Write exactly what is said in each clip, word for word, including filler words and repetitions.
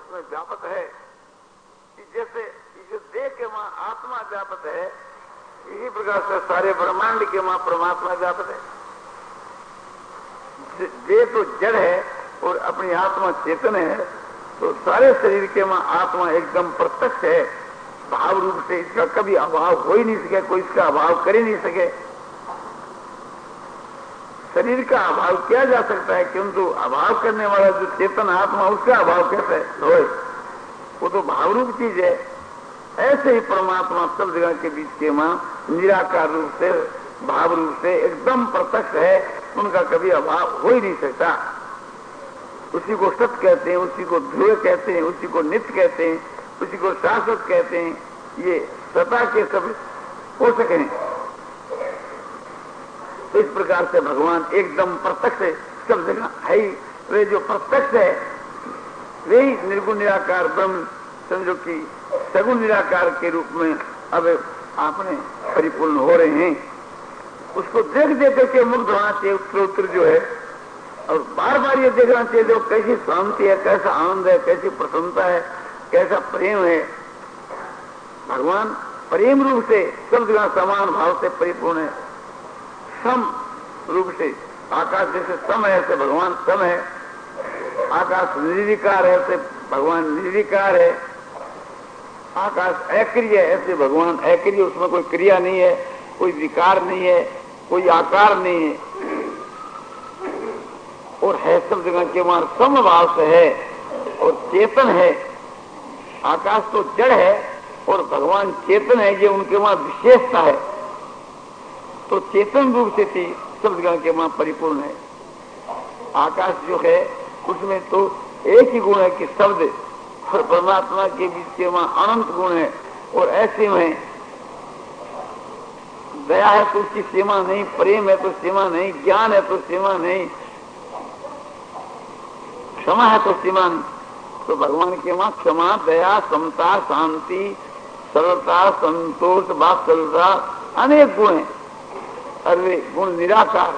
इसमें व्यापक है कि जैसे जो देह के वहां आत्मा व्यापक है, इसी प्रकार से सारे ब्रह्मांड के वहां परमात्मा व्यापक है। देह तो जड़ है और अपनी आत्मा चेतन है, तो सारे शरीर के वहां आत्मा एकदम प्रत्यक्ष है भाव रूप से। इसका कभी अभाव हो ही नहीं सके, कोई इसका अभाव कर ही नहीं सके। शरीर का अभाव किया जा सकता है, किंतु अभाव करने वाला जो चेतन आत्मा, उसका अभाव कैसे हो? वो तो भाव रूप चीज है। ऐसे ही परमात्मा सब जगह के बीच के वहां निराकार रूप से, भाव रूप से एकदम प्रत्यक्ष है, उनका कभी अभाव हो ही नहीं सकता। उसी को सत्य कहते हैं, उसी को ध्रुव कहते हैं, उसी को नित्य कहते हैं, उसी को शाश्वत कहते हैं। ये सता के सब हो सके। तो इस प्रकार से भगवान एकदम प्रत्यक्ष है, सब जगह है ही। वे जो प्रत्यक्ष है वे ही निर्गुण निराकार ब्रह्म, समझो कि सगुण निराकार के रूप में अब आपने परिपूर्ण हो रहे हैं। उसको देख देख करके मुग्ध होना चाहिए उत्तर जो है, और बार बार ये देखना चाहिए जो कैसी शांति है, कैसा आनंद है, कैसी प्रसन्नता है, कैसा प्रेम है। भगवान प्रेम रूप से सब जगह समान भाव से परिपूर्ण है, सम रूप से। आकाश जैसे सम है ऐसे भगवान सम है, आकाश निर्विकार है ऐसे भगवान निर्विकार है, आकाश अक्रिय है ऐसे भगवान अक्रिय, उसमें कोई क्रिया नहीं है, कोई विकार नहीं है, कोई आकार नहीं है, और है सब जगह के वहां समभाव से है और चेतन है। आकाश तो जड़ है और भगवान चेतन है, ये उनके वहां विशेषता है। तो चेतन रूप से थी सब जगह के वहां परिपूर्ण है। आकाश जो है उसमें तो एक ही गुण है कि शब्द और परमात्मा के बीच के वहां अनंत गुण है, और ऐसे में दया है तो उसकी सीमा नहीं, प्रेम है तो सीमा नहीं, ज्ञान है तो सीमा नहीं, क्षमा है तो सीमा नहीं। तो भगवान के वहां क्षमा, दया, समता, शांति, सरलता, संतोष, वात्सल्यता अनेक गुण हैं, और वे गुण निराकार,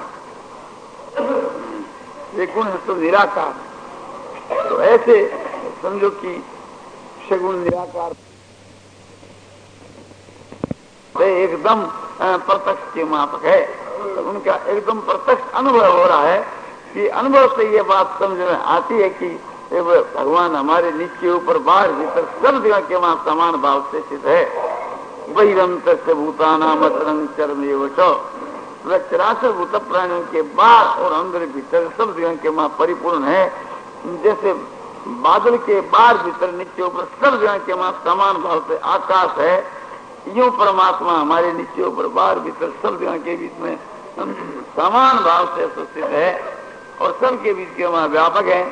वे गुण है तो निराकार। तो ऐसे समझो कि सगुण निराकार एकदम प्रत्यक्ष के मापक है। तो उनका एकदम प्रत्यक्ष अनुभव हो रहा है कि अनुभव से ये बात समझ में आती है कि भगवान हमारे नीचे ऊपर बाहर भीतर सब जगह के वहां समान भाव से स्थित है। बहिरंत से भूतानाम अतरंग चरमेव च, चराचर भूत प्राणियों के बाहर और अंदर भीतर सब जगह के वहां परिपूर्ण है। जैसे बादल के बाहर भीतर नीचे ऊपर सब जगह के वहां समान भाव से आकाश है, यूं परमात्मा हमारे नीचे ऊपर बाहर भीतर सब जगह के बीच में समान भाव से स्थित है और सबके बीच के वहां व्यापक है।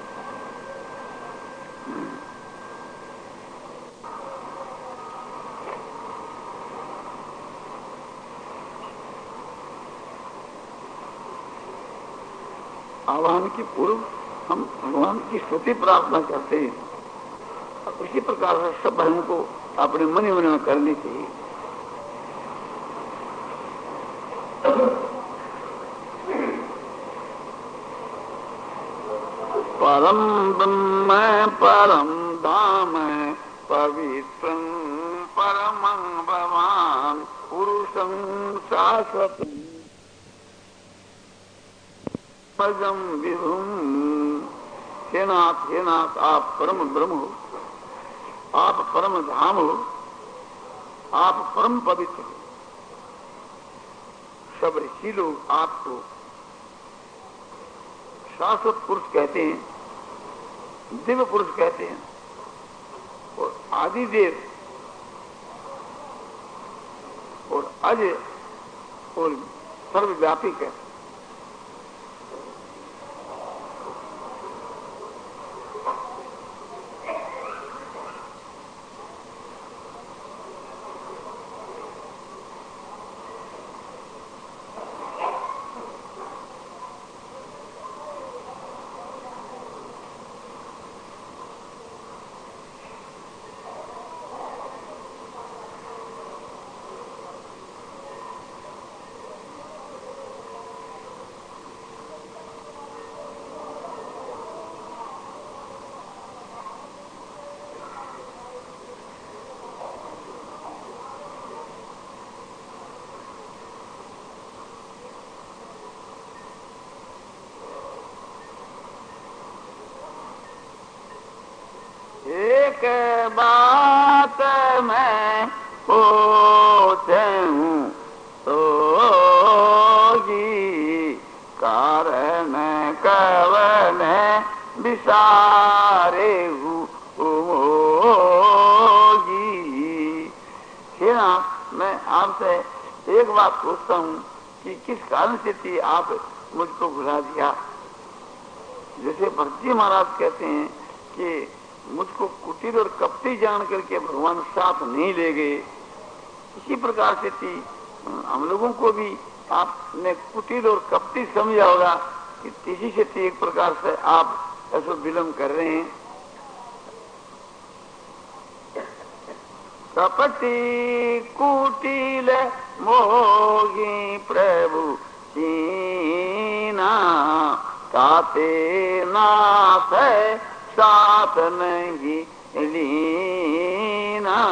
आह्वान के पूर्व हम भगवान की स्तुति प्रार्थना करते हैं, और उसी प्रकार से सब भजन को अपने मन ही मन में करनी चाहिए। परम ब्रह्म परम धाम पवित्रं परमं भवान पुरुषं शाश्वतं पदम विभुम। हे नाथ, हे नाथ, आप परम ब्रह्म हो, आप परम धाम हो, आप परम पवित्र हो। सब ऋषि लोग आपको शाश्वत पुरुष कहते हैं, दिव्य पुरुष कहते हैं, और आदिदेव और अजय और सर्वव्यापी कहते हैं। मैं पूछूं तोगी, कारण कवन विसारे होगी। हे नाथ, मैं आपसे एक बात पूछता हूँ कि किस कारण से थी आप मुझको भुला दिया। जैसे भक्ति महाराज कहते हैं कि मुझको कुटिल और कपटी जान करके भगवान साथ नहीं ले गए, इसी प्रकार से थी हम लोगों को भी आपने कुटिल और कपटी समझा होगा कि इसी से थी एक प्रकार से आप ऐसा विलम्ब कर रहे हैं। कपटी कुटिल मोगी प्रभु कीना, ताते नाथ साथ नहीं लीना।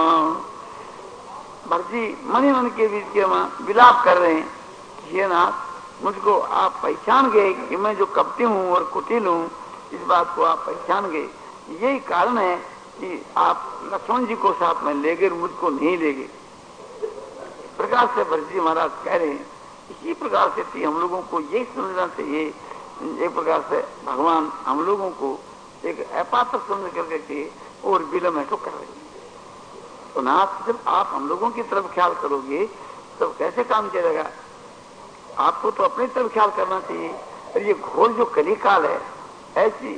भक्ति मनी मन के बीच के वहां विलाप कर रहे हैं, ये नाथ मुझको आप पहचान गए कि मैं जो कपटी हूँ और कुटिल हूँ, इस बात को आप पहचान गए। यही कारण है कि आप लक्ष्मण जी को साथ में ले गए, मुझको नहीं ले गए। प्रकार से भरत जी महाराज कह रहे हैं, इसी प्रकार से थी हम लोगों को यही समझना चाहिए। एक प्रकार से भगवान हम लोगों को एक अपात्र समझ करके के और विलम्ब है तो कर रहे हैं। तो नाथ, जब आप हम लोगों की तरफ ख्याल करोगे तब कैसे काम चलेगा? आपको तो अपनी तरफ ख्याल करना चाहिए। और ये घोर जो कलिकाल है, ऐसी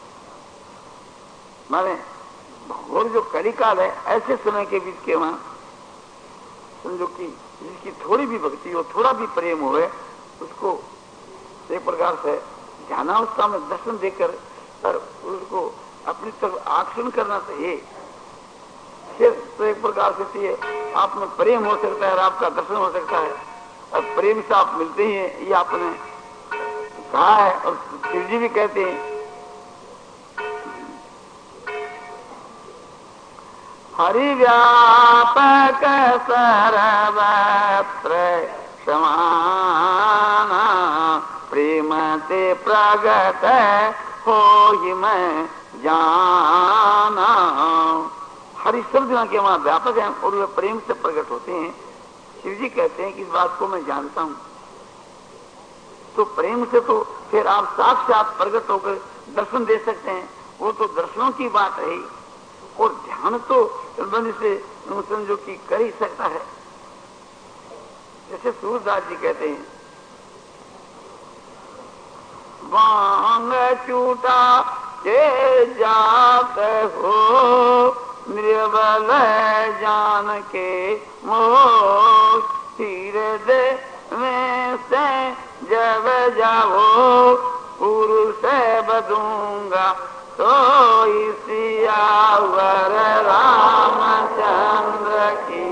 माने घोर जो कलिकाल है, ऐसे समय के बीच के वहां समझो कि जिसकी थोड़ी भी भक्ति हो, थोड़ा भी प्रेम हो, उसको एक प्रकार से ध्यानावस्था में दर्शन देकर और उसको अपनी तरफ आकर्षण करना चाहिए। फिर तो एक प्रकार से चाहिए आप में प्रेम हो सकता है और आपका दर्शन हो सकता है, और प्रेम से आप मिलते ही हैं, ये आपने कहा है। और शिव जी भी कहते हैं, हरि व्यापक सर्वत्र समाना, प्रेम ते प्रगट हो ही मैं जाना। हरि शब्द के वहां व्यापक है और वे प्रेम से प्रकट होते हैं। शिव जी कहते हैं कि इस बात को मैं जानता हूं। तो प्रेम से तो फिर आप साक्षात प्रकट होकर दर्शन दे सकते हैं, वो तो दर्शनों की बात है। और ध्यान तो संबंध से समझो कि कर ही सकता है। जैसे सूरदास जी कहते हैं, वांग चूटा के जात हो, निर्बल जान के मोह, हृदय में से जब जाओ, पुरुष बदूंगा तो सियावर रामचंद्र की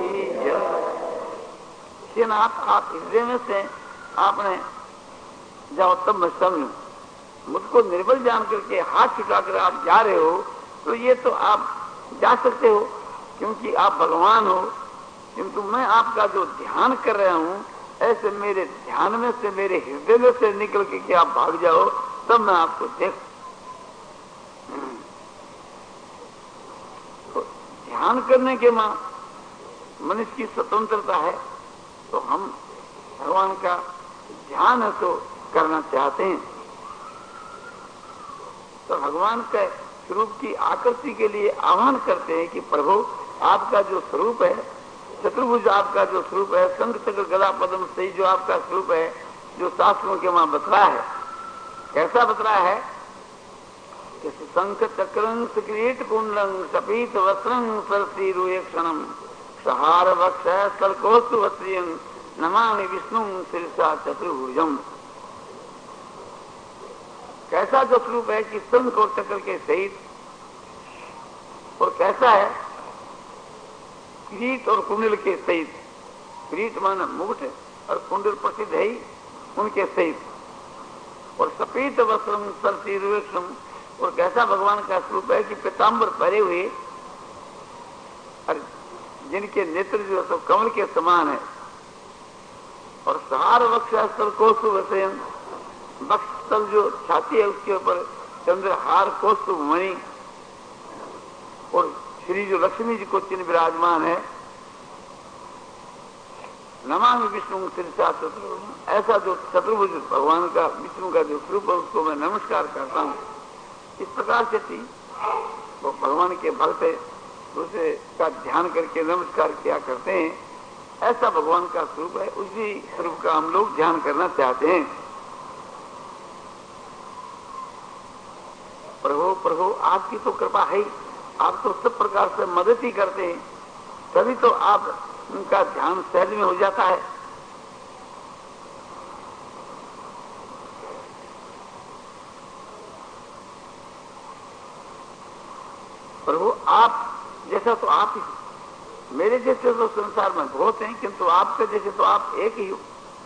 जय। नाथ, आप हृदय में से आपने जाओ तब मैं समझू। मुझको निर्बल जान करके हाथ छुटाकर आप जा रहे हो, तो ये तो आप जा सकते हो क्योंकि आप भगवान हो, किंतु मैं आपका जो ध्यान कर रहा हूँ, ऐसे मेरे ध्यान में से, मेरे हृदय में से निकल के आप भाग जाओ, तब मैं आपको देख। तो ध्यान करने के मां मनुष्य की स्वतंत्रता है, तो हम भगवान का ध्यान है तो करना चाहते हैं। तो भगवान के स्वरूप की आकृति के लिए आह्वान करते हैं कि प्रभु, आपका जो स्वरूप है, चतुर्भुज आपका जो स्वरूप है, शंख चक्र गदा पद्म सही जो आपका स्वरूप है, जो शास्त्रों के वहां बतला है, कैसा बतला है कि शंख चक्रं सुकिरीट कुंडलं सपीत वस्त्रं सरसीरुक्षणं सहार वक्ष सलकोस्तु वस्त्रियं नमामि विष्णुं शिरसा चतुर्भुजम्। कैसा जो स्वरूप है कि शंख और चक्र के सहित, और कैसा है किरीट और कुंडल के सहित। किरीट माना मुकुट और कुंडल प्रसिद्ध है ही उनके सहित। और सफेद वस्त्रम सरसीरुक्षम, और कैसा भगवान का स्वरूप है कि पीताम्बर पहरे हुए और जिनके नेत्र जो तो कमल के समान है। और सहार वक्षस्थल कोस्तु वसयन, वक्षस्थल जो छाती है उसके ऊपर चंद्रहार कोस्तु मणि, और श्री जो लक्ष्मी जी को चिन्ह विराजमान है, नमामि विष्णु शिरसा चतुर्भुज, ऐसा जो चतुर्भुज भगवान का विष्णु का जो स्वरूप है उसको मैं नमस्कार करता हूँ। इस प्रकार से थी वो भगवान के भक्त दूसरे का ध्यान करके नमस्कार किया करते हैं। ऐसा भगवान का स्वरूप है, उसी स्वरूप का हम लोग ध्यान करना चाहते हैं। प्रभु प्रभु आपकी तो कृपा है, आप तो सब प्रकार से मदद ही करते हैं, तभी तो आप उनका ध्यान सहज में हो जाता है। प्रभु आप जैसा तो आप ही, मेरे जैसे तो संसार में बहुत हैं, किंतु आपके जैसे तो आप एक ही हो।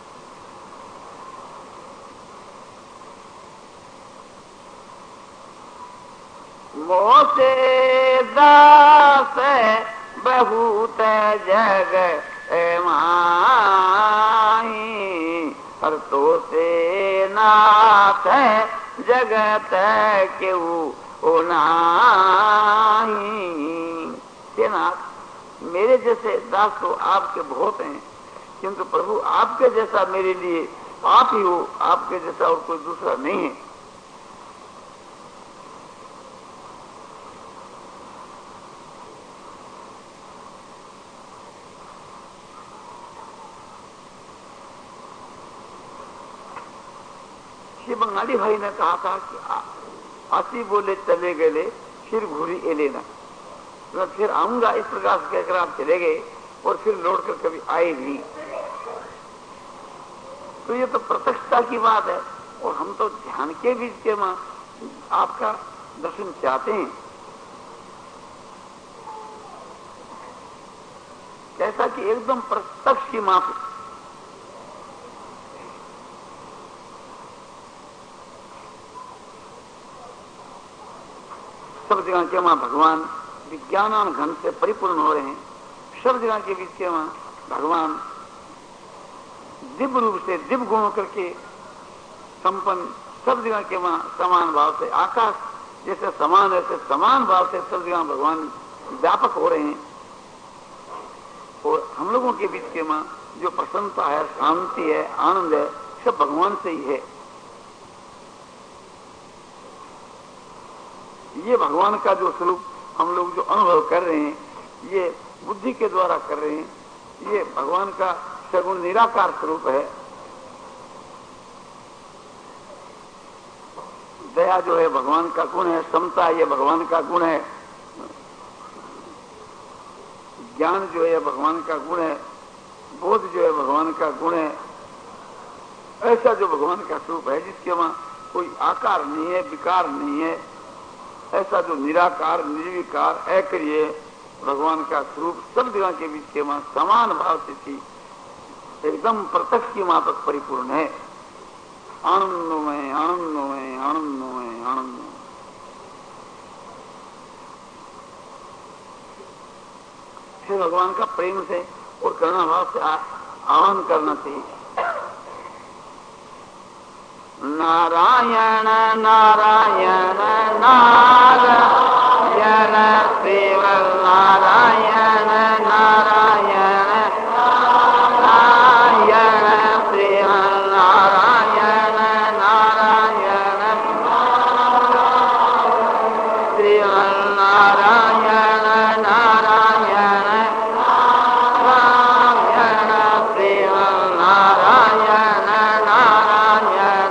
मोसे दास बहुत जग माही, हर तो से नाथ जगत केहू नाही। हे नाथ, मेरे जैसे दास तो आपके बहुत हैं, किंतु प्रभु आपके जैसा मेरे लिए आप ही हो, आपके जैसा और कोई दूसरा नहीं है। श्री बंगाली भाई ने कहा था कि आसी बोले चले गए फिर घूरी ए लेना, तो मैं फिर आऊंगा, इस प्रकार से कहकर आप चले गए और फिर लौट कर कभी आए नहीं। तो ये तो प्रत्यक्षता की बात है, और हम तो ध्यान के बीच के मां आपका दर्शन चाहते हैं। कैसा कि एकदम प्रत्यक्ष की मां सब जगह के मां भगवान विज्ञान घन से परिपूर्ण हो रहे हैं। सब जगह के बीच के मां भगवान दिव्य रूप से दिव्य गुणों करके संपन्न, सब जगह के मां समान भाव से, आकाश जैसे समान ऐसे समान भाव से सब जगह भगवान व्यापक हो रहे हैं। और हम लोगों के बीच के मां जो प्रसन्नता है, शांति है, आनंद है, सब भगवान से ही है। ये भगवान का जो स्वरूप हम लोग जो अनुभव कर रहे हैं, ये बुद्धि के द्वारा कर रहे हैं, ये भगवान का सगुण निराकार स्वरूप है। दया जो है भगवान का गुण है, समता ये भगवान का गुण है, ज्ञान जो है भगवान का गुण है, बोध जो है भगवान का गुण है। ऐसा जो भगवान का स्वरूप है जिसके वहां कोई आकार नहीं है, विकार नहीं है, ऐसा जो निराकार निर्विकार ऐक्य भगवान का स्वरूप सब जगह के बीच के वहां समान भाव से थी, एकदम प्रत्यक्ष की वहां तक परिपूर्ण है। आनंदमय आनंदमय आनंदमय आनंदमय। फिर भगवान का प्रेम से और करुणा भाव से आह्वान करना चाहिए। नारायण नारायण नारायण शिव नारायण नारायण नारायण शिव नारायण नारायण शिव नारायण नारायण नारायण शिव नारायण नारायण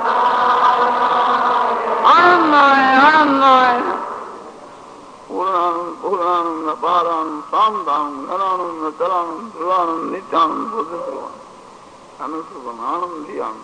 पूर्णानंद पूर्णानंद पारानंद सामदानंद घनानंद चलानंद ध्रुवानंद नित्यानंद बुद्ध ध्रुवानंद अनुसुवन आनंदी आनंद।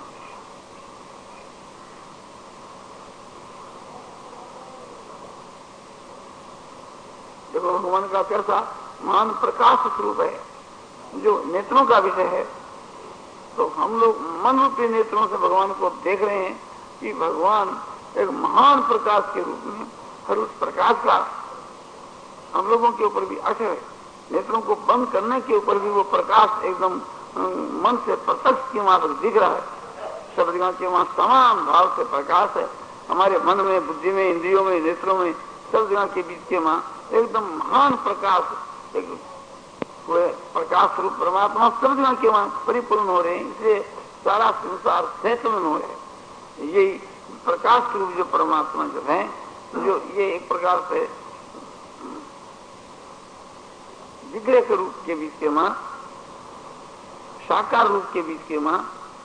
देखो भगवान का कैसा महान प्रकाश स्वरूप है, जो नेत्रों का विषय है। तो हम लोग मन रूपी नेत्रों से भगवान को देख रहे हैं कि भगवान एक महान प्रकाश के रूप में, और उस प्रकाश का हम लोगों के ऊपर भी असर है। नेत्रों को बंद करने के ऊपर भी वो प्रकाश एकदम मन से प्रत्यक्ष की वहां तक दिख रहा है। सब जगह के वहां समान भाव से प्रकाश है। हमारे मन में, बुद्धि में, इंद्रियों में, नेत्रों में, सब जगह के बीच के वहां एकदम महान प्रकाश, एक प्रकाश रूप परमात्मा सब जगह के वहां परिपूर्ण हो रहे हैं, इसलिए सारा संसार सैतवन हो रहा है। यही प्रकाश रूप जो परमात्मा जो है, जो ये एक प्रकार से विग्रह के रूप के बीच के मां, साकार रूप के बीच के मां,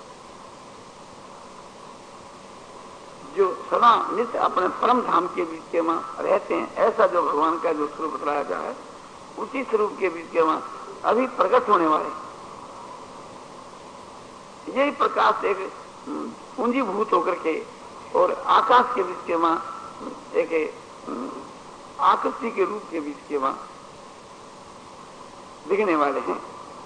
जो सदा नित्य अपने परम धाम के बीच के मां रहते हैं, ऐसा जो भगवान का जो स्वरूप बताया जा है, उसी स्वरूप के बीच के मां अभी प्रकट होने वाले। यही प्रकाश एक पूंजीभूत होकर के और आकाश के बीच के मां एक आकृति के रूप के बीच के मां दिखने वाले हैं,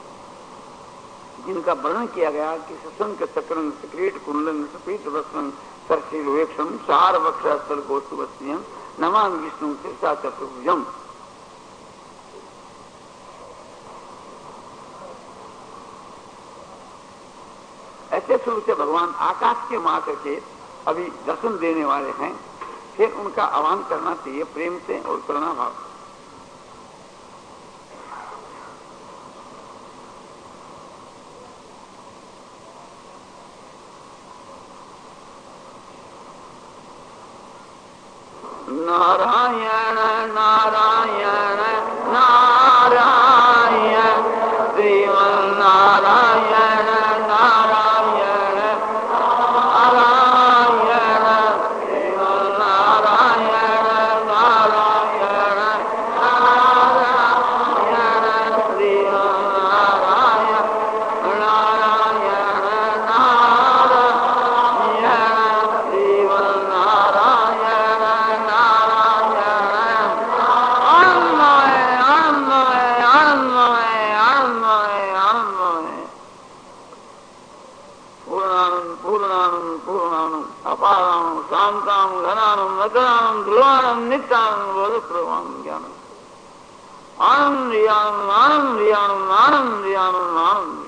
जिनका वर्णन किया गया कि सशंक चक्रं सक्रीट कुंडलं सपीत वस्त्रं सरसील वेक्षम चार वक्षस्थल गोस्तुवस्यम नमामि विष्णु शीर्षा चतुर्भुजम। ऐसे स्वरूप से भगवान आकाश के मां करके अभी दर्शन देने वाले हैं। फिर उनका आह्वान करना चाहिए प्रेम से और करुणा भाव। नारायण नारायण नारायण श्रीमन नारायण नारायण नारायण श्रीमन नारायण नारायण नारायण श्रीमन नारायण नारायण नारायण श्रीमन नारायण शांताम घनानम नगरानम ध्रुवानम नित्यानम बोधप्रवान ज्ञानम आनंदियानम आनंदियानम आनंदियानम आनंदियानम।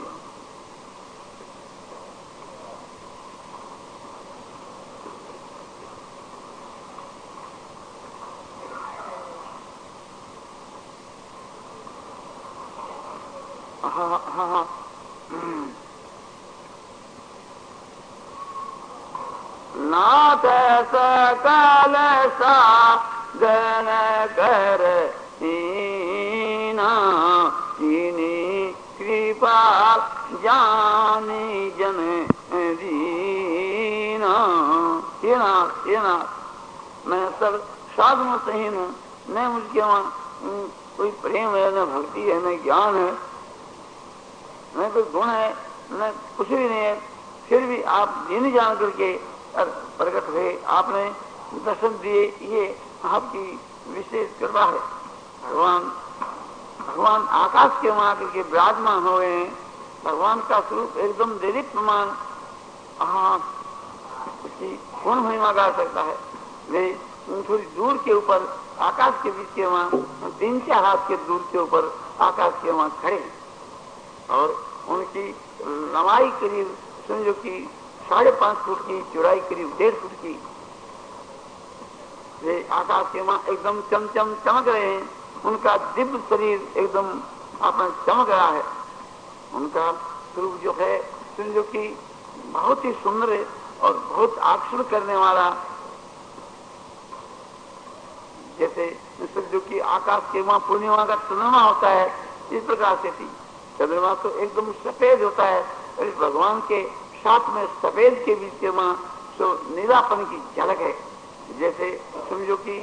हाँ हाँ हाँ नाथ सकल साधन कर हीना जिनी कृपा जानी जन दीना। ये नाथ ये नाथ मैं सब साधनों से ही हूँ, न मुझके वहाँ कोई प्रेम है, न भक्ति है, न ज्ञान है, न कोई गुण है, न कुछ भी नहीं है। फिर भी आप दीन जान करके प्रकट हुए, आपने दर्शन दिए, ये आपकी विशेष कृपा है। भगवान भगवान आकाश के वहां करके विराजमान हो गए हैं। भगवान का स्वरूप एकदम देदीप्यमान, हाँ उसकी कौन महिमा गा सकता है। वे थोड़ी दूर के ऊपर आकाश के बीच के वहां तीन चार हाथ के दूर के ऊपर आकाश के वहां खड़े और उनकी लंबाई करीब समझो कि साढ़े पांच फुट की, चौड़ाई करीब डेढ़ फुट की। वे आकाश के वहां एकदम चमचम चमक रहे हैं। उनका दिव्य शरीर एकदम अपना चमक रहा है। उनका स्वरूप जो है समझो कि बहुत ही सुंदर है और बहुत आकर्षण करने वाला। जैसे समझो कि आकाश के वहां पूर्णिमा का चंद्रमा होता है, इस प्रकार से थी। चंद्रमा तो एकदम सफेद होता है और इस भगवान के साथ में सफेद के बीच के वहां तो नीलापन की झलक है। जैसे समझो कि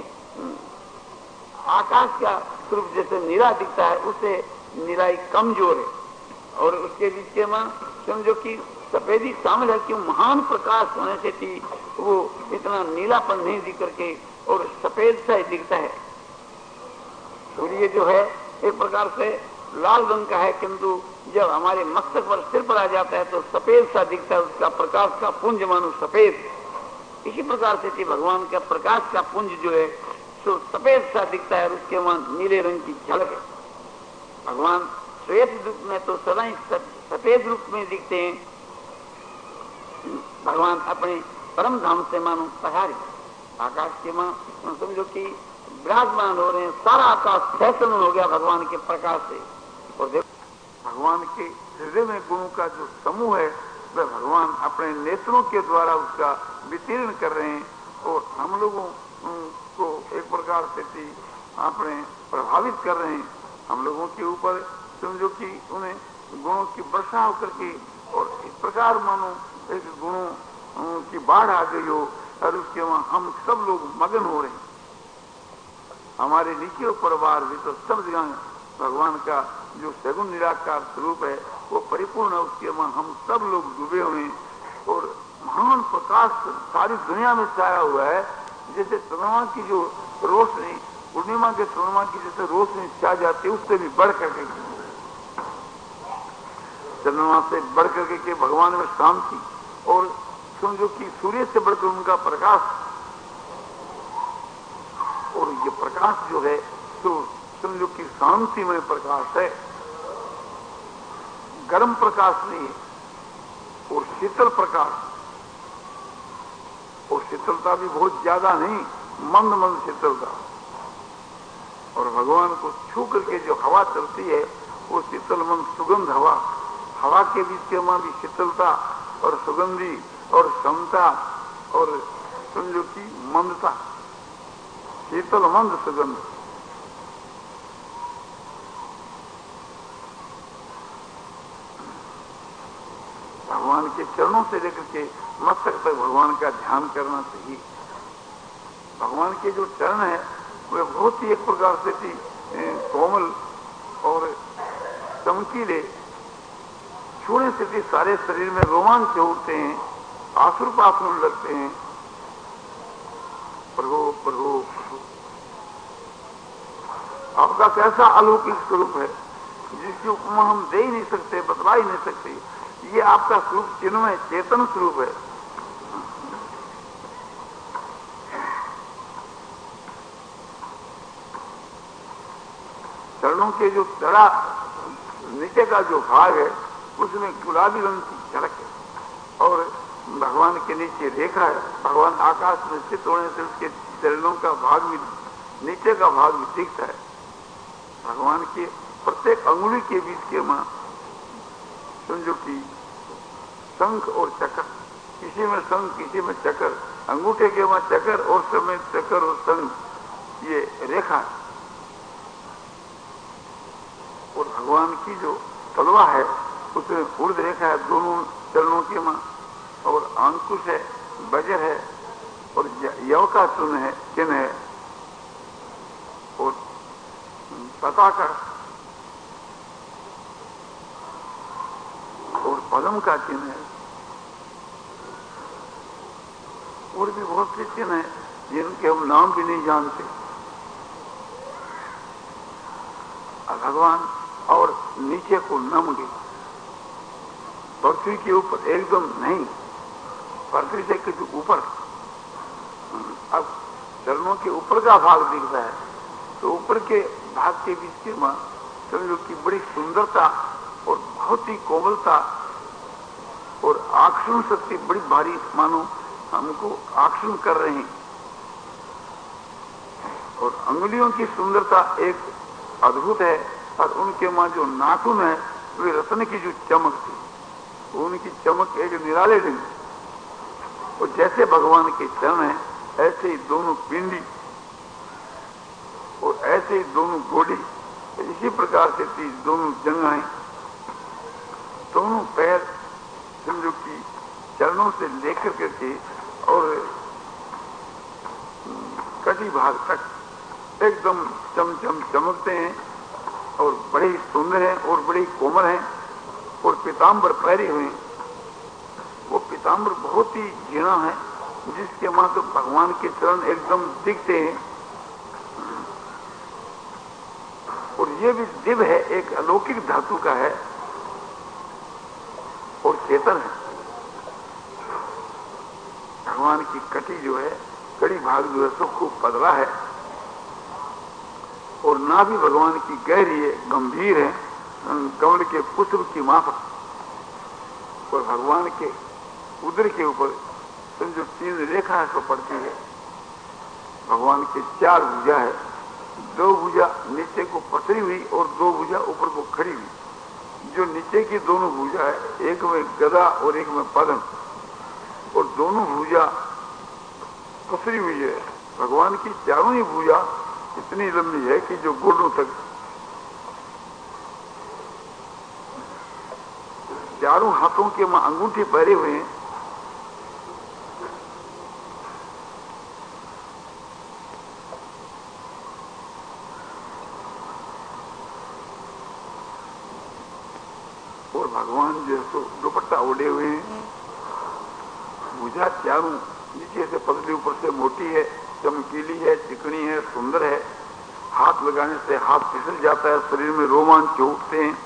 आकाश का स्वरूप जैसे नीला दिखता है, उससे नीलाई कमजोर है और उसके बीच के वहां समझो कि सफेदी शामिल है, क्यों महान प्रकाश होने से थी वो इतना नीलापन नहीं दिख करके और सफेद सा ही दिखता है। सूर्य जो है एक प्रकार से लाल रंग का है, किंतु जब हमारे मस्तक पर सिर पर आ जाता है तो सफेद सा दिखता है, उसका प्रकाश का पुंज मानो सफेद। इसी प्रकार से थी भगवान का प्रकाश का पुंज जो है तो सफेद सा दिखता है, उसके वहां नीले रंग की झलक है। भगवान श्वेत रूप में तो सदा ही सफेद रूप में दिखते हैं। भगवान अपने परम धाम से मानो पधारे आकाश के मां समझो कि विराजमान हो रहे हैं, सारा आकाश फैशन हो गया भगवान के प्रकाश से। और देखो भगवान के हृदय में गुणों का जो समूह है वह भगवान अपने नेत्रों के द्वारा उसका वितीर्ण कर रहे हैं और हम लोगों को एक प्रकार से अपने प्रभावित कर रहे हैं। हम लोगों के ऊपर समझो कि उन्हें गुणों की वर्षा होकर के और इस प्रकार मानो एक गुणों की बाढ़ आ गई हो और उसके वहां हम सब लोग मगन हो रहे हैं। हमारे नीचे परिवार भी तो सब जगह भगवान का जो सगुण निराकार स्वरूप है वो परिपूर्ण है, उसके वहां हम सब लोग डूबे हुए हैं और महान प्रकाश सारी दुनिया में छाया हुआ है। जैसे चंद्रमा की जो रोशनी, पूर्णिमा के चंद्रमा की जैसे रोशनी छा जाती है, उससे भी बढ़ करके चंद्रमा से बढ़ करके के भगवान में शांति और समझो कि सूर्य से बढ़कर उनका प्रकाश। और ये प्रकाश जो है तो समझो कि शांतिमय प्रकाश है, गर्म प्रकाश नहीं है और शीतल प्रकाश। और शीतलता भी बहुत ज्यादा नहीं, मंद मंद शीतलता। और भगवान को छू करके जो हवा चलती है वो शीतल मंद सुगंध हवा। हवा के बीच के वहां भी शीतलता और सुगंधी और क्षमता और समझो की मंदता, शीतल मंद सुगंध। भगवान के चरणों से लेकर के मस्तक तक भगवान का ध्यान करना चाहिए। भगवान के जो चरण है वे बहुत ही एक प्रकार से थी कोमल और चमकीले, छूने से भी सारे शरीर में रोमांच उठते हैं, आंसुपात होने लगते हैं। प्रभु प्रभु प्रभु आपका कैसा अलौकिक स्वरूप है जिसकी उपमा हम दे ही नहीं सकते, बतला ही नहीं सकते। ये आपका स्वरूप चिन्मय चेतन स्वरूप है। चरणों के जो चढ़ा नीचे का जो भाग है उसमें गुलाबी रंग की झलक है और भगवान के नीचे रेखा है। भगवान आकाश में स्थित होने से उसके चरणों का भाग भी, नीचे का भाग भी दिखता है। भगवान के प्रत्येक अंगुली के बीच के मां समझो कि शंख और चक्र, किसी में शंख किसी में चक्र, अंगूठे के वहां चक्र और समय चक्र और शंख, ये रेखा है। और भगवान की जो तलवा है उसमें ऊर्ध रेखा है दोनों चरणों के मां, और अंकुश है, वज्र है और यव का चिन्ह है चिन्ह है और पताका और पद्म का चिन्ह है। और भी बहुत से चिन्ह है जिनके हम नाम भी नहीं जानते। भगवान और नीचे को नम गए, पृथ्वी के ऊपर एकदम नहीं, पृथ्वी से कुछ ऊपर। अब चरणों के ऊपर का भाग दिखता है तो ऊपर के भाग के बीच के मां समझो कि बड़ी सुंदरता और बहुत ही कोमलता और आकर्षण शक्ति बड़ी भारी मानो हमको आकर्षण कर रहे हैं। और अंगुलियों की सुंदरता एक अद्भुत है और उनके मां जो नाखून है वे रत्न की जो चमक थी, उनकी चमक एक निराले ढंग। और जैसे भगवान के चरण है ऐसे ही दोनों पिंडी और ऐसे ही दोनों गोडी, इसी प्रकार से थी दोनों जंघाएं, दोनों पैर समझो कि चरणों से लेकर करके और कटी भाग तक एकदम चमचम चमकते हैं और बड़े ही सुंदर हैं और बड़े ही कोमल हैं और पीताम्बर पहरे हुए हैं। वो पीताम्बर बहुत ही जीर्णा है जिसके मां तो भगवान के चरण एकदम दिखते हैं। और ये भी दिव्य है, एक अलौकिक धातु का है और चेतन है। भगवान की कटी जो है, कड़ी भाग जो है सो खूब पतला है और ना भी भगवान की गहरी है, गंभीर है, कमल के पुष्प की माफक। और भगवान के उदर के ऊपर समझो तीन रेखा सो पड़ती है। भगवान के चार भुजा है दो भुजा नीचे को पसरी हुई और दो भुजा ऊपर को खड़ी हुई। जो नीचे की दोनों भुजा है, एक में गदा और एक में पद्म, और दोनों भुजा पसरी हुई है। भगवान की चारों ही भुजा इतनी लंबी है कि जो घुटनों तक, चारों हाथों के में अंगूठे पहरे हुए हैं। और भगवान जो है तो दुपट्टा ओढ़े हुए हैं। भुजा चारों नीचे से पतली ऊपर से मोटी है, चमकीली है, चिकनी है, सुंदर है। हाथ लगाने से हाथ फिसल जाता है, शरीर में रोमांच उठते हैं।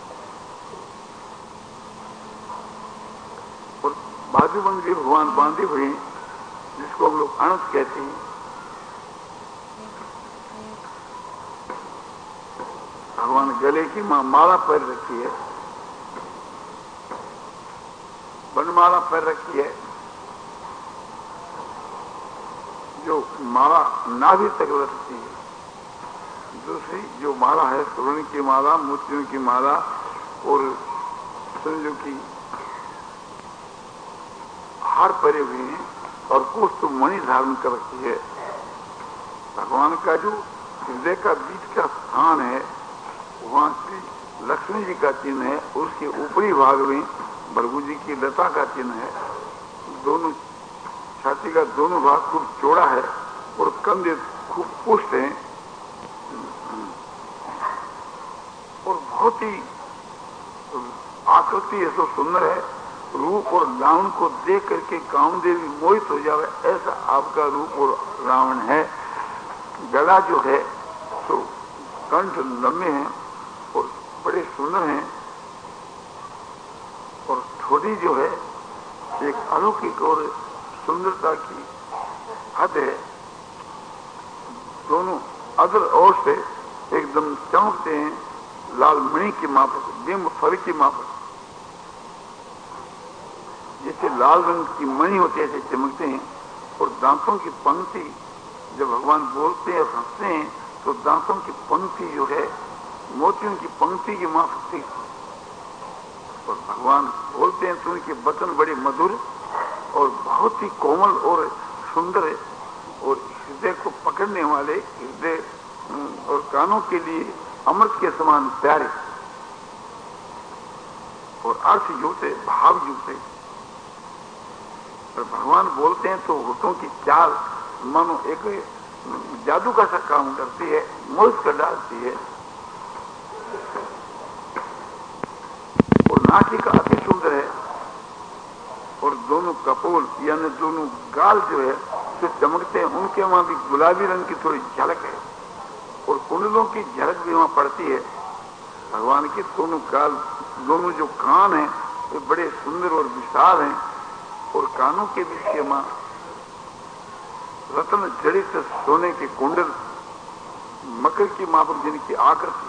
और बाजूबंद भी भगवान बांधे हुए हैं, जिसको हम लोग अनंत कहते हैं। भगवान गले की मां माला पैर रखी है, बनमाला पैर रखी है, जो माला नाभि तक रखती है। दूसरी जो माला है, स्वर्ण की माला, मोतियों की माला और समझो की हार परे हुए हैं, और कुछ तो मणि धारण कर रखी है। भगवान का जो हृदय का बीच का स्थान है, वहां श्री लक्ष्मी जी का चिन्ह है। उसके ऊपरी भाग में भृगु जी की लता का चिन्ह है। दोनों छाती का दोनों भाग खूब चौड़ा है और कंधे खूब पुष्ट हैं, और बहुत ही आकृति ऐसा सुंदर है। रूप और लावण को देख करके कामदेवी मोहित हो जावे, ऐसा आपका रूप और रावण है। गला जो है तो कंठ लंबे हैं और बड़े सुंदर हैं, और ठोड़ी जो है एक अलौकिक और सुंदरता की हद है। दोनों अदर ओर से एकदम चमकते हैं, लाल मणि की माफक, बिंब फल की माफक। जैसे लाल रंग की मणि होती है ऐसे चमकते हैं। और दांतों की पंक्ति, जब भगवान बोलते हैं और हंसते हैं तो दांतों की पंक्ति जो है मोतियों की पंक्ति की माफक थी। और भगवान बोलते हैं तो उनके वचन बड़े मधुर और बहुत ही कोमल और सुंदर है, और हृदय को पकड़ने वाले, हृदय और कानों के लिए अमृत के समान प्यारे, और अर्थ जुड़ते, भाव जुड़ते। और भगवान बोलते हैं तो होठों की चाल मानो एक जादू का सा काम करती है, मोहित कर डालती है। और नासिका अति सुंदर है, और दोनों कपोल यानी दोनों गाल जो है जो चमकते हैं, उनके वहां भी गुलाबी रंग की थोड़ी झलक है, और कुंडलों की झलक भी वहां पड़ती है। भगवान के दोनों गाल, दोनों जो कान हैं वे बड़े सुंदर और विशाल हैं, और कानों के बीच के मां रत्न जड़ित सोने के कुंडल, मकर की माफक जिनकी आकृति।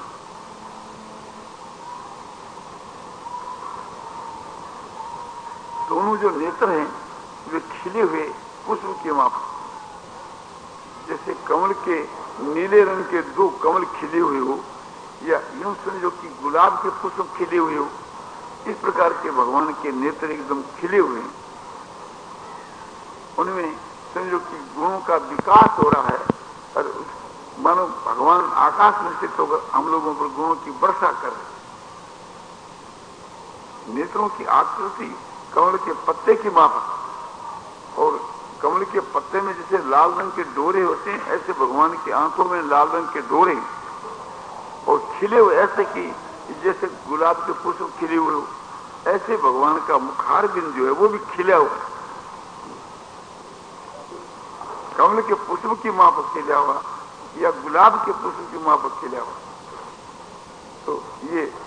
दोनों जो नेत्र हैं वे खिले हुए पुष्प के माफक, जैसे कमल के नीले रंग के दो कमल खिले हुए हो, या यूं समझो कि गुलाब के पुष्प खिले हुए हो, इस प्रकार के भगवान के नेत्र एकदम खिले हुए हैं। उनमें समझो कि गुणों का विकास हो रहा है, और मानो भगवान आकाश में स्थित होकर हम लोगों पर गुणों की वर्षा कर रहे। नेत्रों की आकृति कमल के पत्ते की माफक, और कमल के पत्ते में जैसे लाल रंग के डोरे होते हैं, ऐसे भगवान की आंखों में लाल रंग के डोरे, और खिले हुए ऐसे कि जैसे गुलाब के पुष्प खिले हुए हो, ऐसे भगवान का मुखार बिंदु जो है वो भी खिला हुआ है, कमल के पुष्प की माफक खिला हुआ या गुलाब के पुष्प की माफक खिला हुआ। तो ये